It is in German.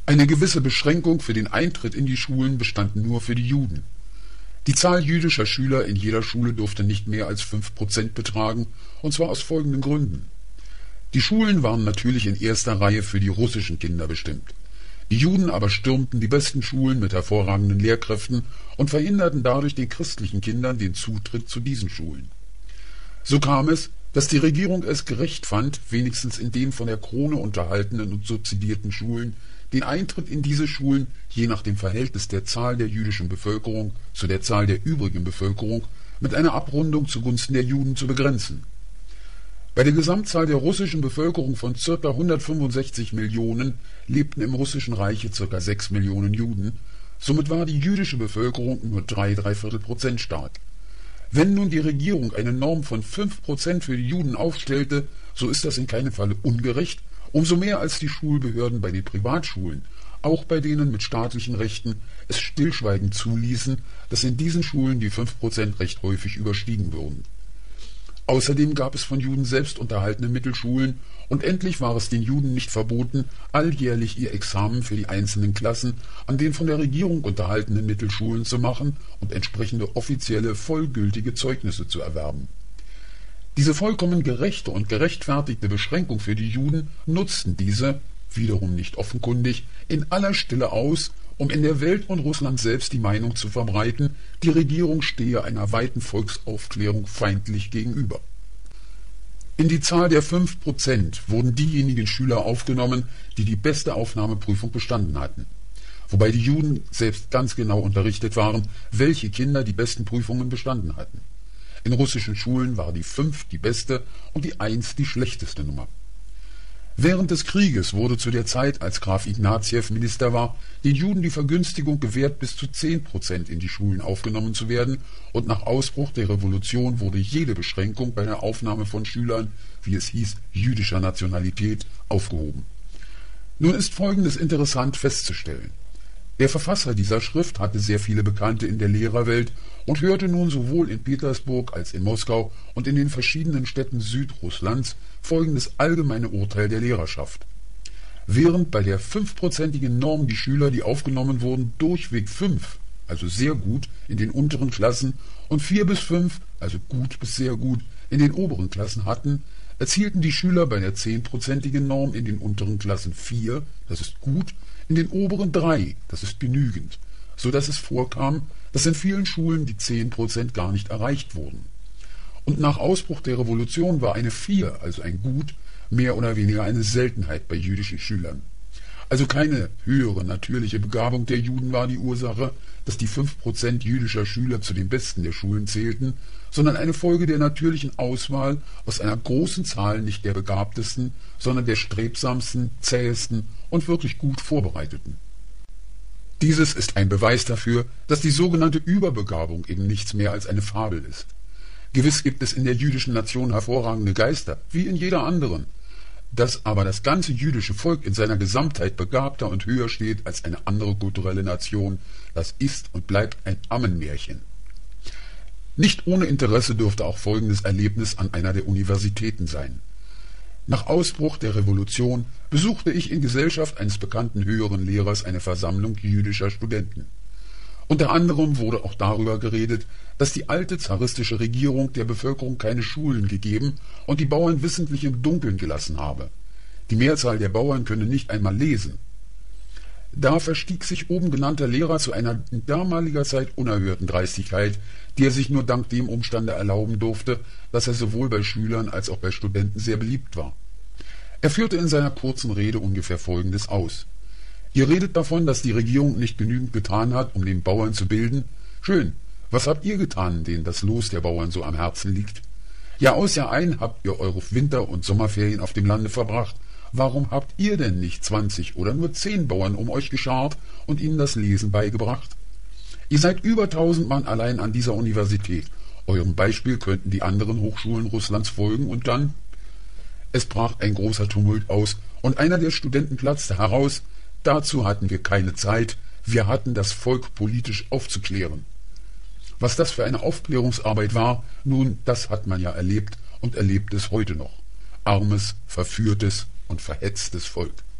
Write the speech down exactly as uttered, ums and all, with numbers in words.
Eine gewisse Beschränkung für den Eintritt in die Schulen bestand nur für die Juden. Die Zahl jüdischer Schüler in jeder Schule durfte nicht mehr als fünf Prozent betragen, und zwar aus folgenden Gründen. Die Schulen waren natürlich in erster Reihe für die russischen Kinder bestimmt. Die Juden aber stürmten die besten Schulen mit hervorragenden Lehrkräften und verhinderten dadurch den christlichen Kindern den Zutritt zu diesen Schulen. So kam es, dass die Regierung es gerecht fand, wenigstens in den von der Krone unterhaltenen und subsidierten Schulen, den Eintritt in diese Schulen je nach dem Verhältnis der Zahl der jüdischen Bevölkerung zu der Zahl der übrigen Bevölkerung mit einer Abrundung zugunsten der Juden zu begrenzen. Bei der Gesamtzahl der russischen Bevölkerung von ca. hundertfünfundsechzig Millionen lebten im Russischen Reiche ca. sechs Millionen Juden, somit war die jüdische Bevölkerung nur drei Dreiviertel Prozent stark. Wenn nun die Regierung eine Norm von fünf Prozent für die Juden aufstellte, so ist das in keinem Falle ungerecht, umso mehr als die Schulbehörden bei den Privatschulen, auch bei denen mit staatlichen Rechten, es stillschweigend zuließen, dass in diesen Schulen die fünf Prozent recht häufig überstiegen würden. Außerdem gab es von Juden selbst unterhaltene Mittelschulen, und endlich war es den Juden nicht verboten, alljährlich ihr Examen für die einzelnen Klassen an den von der Regierung unterhaltenen Mittelschulen zu machen und entsprechende offizielle, vollgültige Zeugnisse zu erwerben. Diese vollkommen gerechte und gerechtfertigte Beschränkung für die Juden nutzten diese, wiederum nicht offenkundig, in aller Stille aus, um in der Welt und Russland selbst die Meinung zu verbreiten, die Regierung stehe einer weiten Volksaufklärung feindlich gegenüber. In die Zahl der fünf Prozent wurden diejenigen Schüler aufgenommen, die die beste Aufnahmeprüfung bestanden hatten, wobei die Juden selbst ganz genau unterrichtet waren, welche Kinder die besten Prüfungen bestanden hatten. In russischen Schulen war die fünf die beste und die eins die schlechteste Nummer. Während des Krieges wurde zu der Zeit, als Graf Ignatjew Minister war, den Juden die Vergünstigung gewährt, bis zu zehn Prozent in die Schulen aufgenommen zu werden, und nach Ausbruch der Revolution wurde jede Beschränkung bei der Aufnahme von Schülern, wie es hieß, jüdischer Nationalität, aufgehoben. Nun ist Folgendes interessant festzustellen. Der Verfasser dieser Schrift hatte sehr viele Bekannte in der Lehrerwelt und hörte nun sowohl in Petersburg als in Moskau und in den verschiedenen Städten Südrusslands folgendes allgemeine Urteil der Lehrerschaft. Während bei der fünfprozentigen Norm die Schüler, die aufgenommen wurden, durchweg fünf, also sehr gut, in den unteren Klassen und vier bis fünf, also gut bis sehr gut, in den oberen Klassen hatten, erzielten die Schüler bei der zehnprozentigen Norm in den unteren Klassen vier, das ist gut, in den oberen drei, das ist genügend, so dass es vorkam, dass in vielen Schulen die zehn Prozent gar nicht erreicht wurden. Und nach Ausbruch der Revolution war eine vier, also ein Gut, mehr oder weniger eine Seltenheit bei jüdischen Schülern. Also keine höhere natürliche Begabung der Juden war die Ursache, dass die fünf Prozent jüdischer Schüler zu den Besten der Schulen zählten, sondern eine Folge der natürlichen Auswahl aus einer großen Zahl nicht der begabtesten, sondern der strebsamsten, zähesten und wirklich gut Vorbereiteten. Dieses ist ein Beweis dafür, dass die sogenannte Überbegabung eben nichts mehr als eine Fabel ist. Gewiss gibt es in der jüdischen Nation hervorragende Geister, wie in jeder anderen. Dass aber das ganze jüdische Volk in seiner Gesamtheit begabter und höher steht als eine andere kulturelle Nation, das ist und bleibt ein Ammenmärchen. Nicht ohne Interesse dürfte auch folgendes Erlebnis an einer der Universitäten sein. Nach Ausbruch der Revolution besuchte ich in Gesellschaft eines bekannten höheren Lehrers eine Versammlung jüdischer Studenten. Unter anderem wurde auch darüber geredet, dass die alte zaristische Regierung der Bevölkerung keine Schulen gegeben und die Bauern wissentlich im Dunkeln gelassen habe. Die Mehrzahl der Bauern könne nicht einmal lesen. Da verstieg sich oben genannter Lehrer zu einer in damaliger Zeit unerhörten Dreistigkeit, die er sich nur dank dem Umstande erlauben durfte, dass er sowohl bei Schülern als auch bei Studenten sehr beliebt war. Er führte in seiner kurzen Rede ungefähr Folgendes aus. Ihr redet davon, dass die Regierung nicht genügend getan hat, um den Bauern zu bilden. Schön. Was habt ihr getan, denen das Los der Bauern so am Herzen liegt? Jahr aus Jahr ein habt ihr eure Winter- und Sommerferien auf dem Lande verbracht. Warum habt ihr denn nicht zwanzig oder nur zehn Bauern um euch geschart und ihnen das Lesen beigebracht? Ihr seid über tausend Mann allein an dieser Universität. Eurem Beispiel könnten die anderen Hochschulen Russlands folgen und dann... Es brach ein großer Tumult aus und einer der Studenten platzte heraus: Dazu hatten wir keine Zeit, wir hatten das Volk politisch aufzuklären. Was das für eine Aufklärungsarbeit war, nun, das hat man ja erlebt und erlebt es heute noch. Armes, verführtes und verhetztes Volk.